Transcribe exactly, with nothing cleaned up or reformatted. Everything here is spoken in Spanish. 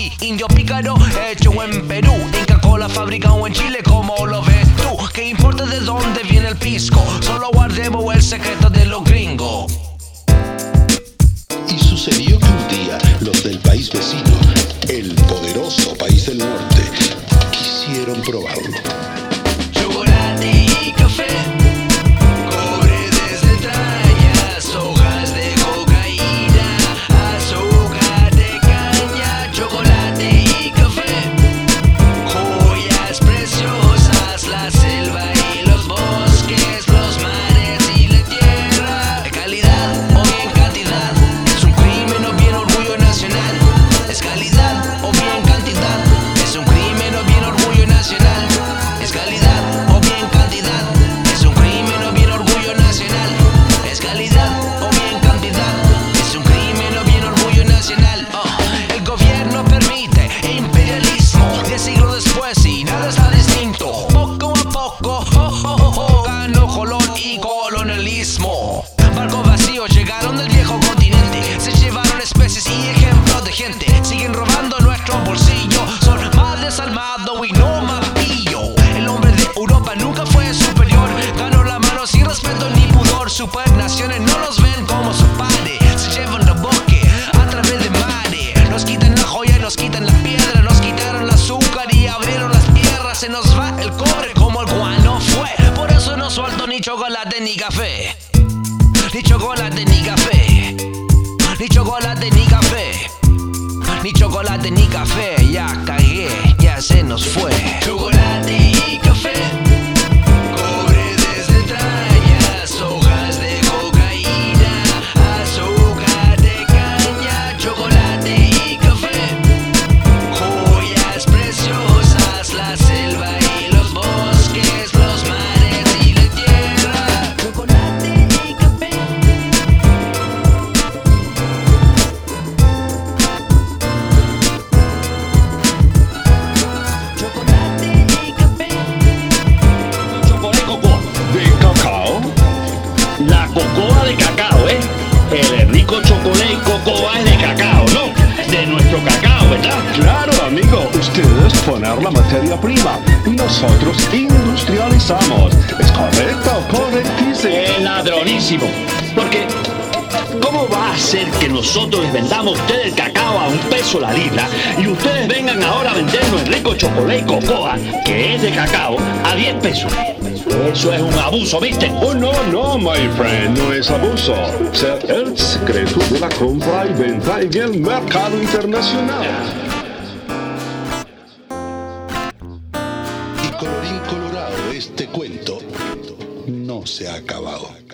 sí, indio pícaro hecho en Perú, Inca Kola fabricado en Chile, como lo ves tú. ¿Qué importa de dónde viene el pisco? Solo guardemos el secreto de los gringos. Y sucedió que un día los del país vecino, el poderoso país del norte, quisieron probarlo. Chocolate y café, cobre desde entrañas, hojas de cocaína, azúcar de caña. Chocolate y café, joyas preciosas, la selva y los bosques, los mares y la tierra. ¿Es calidad o bien cantidad? Es un crimen o bien orgullo nacional. ¿Es calidad o bien cantidad? Es un crimen o bien orgullo nacional. Es calidad o bien cantidad. Es un crimen o bien orgullo nacional. Es calidad o bien cantidad. Es un crimen o bien orgullo nacional. Oh, el gobierno permite imperialismo. Diez siglos después y nada está distinto. Poco a poco, oh, oh, oh, oh, ganó color y colonialismo. Barcos vacíos llegaron del viejo continente. Se llevaron especies y ejemplos de gente. Siguen robando nuestro bolsillo. Son más desalmados y no más pillo. El hombre de Europa nunca fue superior. Ganó la mano sin respeto ni pudor. Supernaciones no los ven como su padre. Se llevan los bosques a través de mares. Nos quitan la joya y nos quitan la piedra. Nos quitaron el azúcar y abrieron las tierras. Se nos va el cobre como el guano fue. Por eso no suelto ni chocolate ni café. Ni chocolate ni café. Ni chocolate ni café. Ni chocolate ni café. Ya cagué, ya se nos fue. Chocolate y café, cobre desde entrañas, hojas de cocaína, azúcar de caña. Chocolate y café, joyas preciosas, la selva y los bosques, los mares y la tierra. Chocolate y café. Chocolate y café. Chocolate cocoa. ¿De cacao? La cocoa de cacao, ¿eh? El rico chocolate y cocoa es de cacao, ¿no? De nuestro cacao, ¿verdad? Claro, amigo. Ustedes ponen la materia prima y nosotros industrializamos. ¿Es correcto? Correctísimo. Es ladronísimo. Porque, ¿cómo va a ser que nosotros les vendamos a ustedes el cacao a un peso la libra y ustedes vengan ahora a vendernos el rico chocolate y cocoa, que es de cacao, a diez pesos? Eso es un abuso, ¿viste? Oh, no, no, my friend, no es abuso. Es el secreto de la compra y venta en el mercado internacional. Y colorín colorado, este cuento no se ha acabado.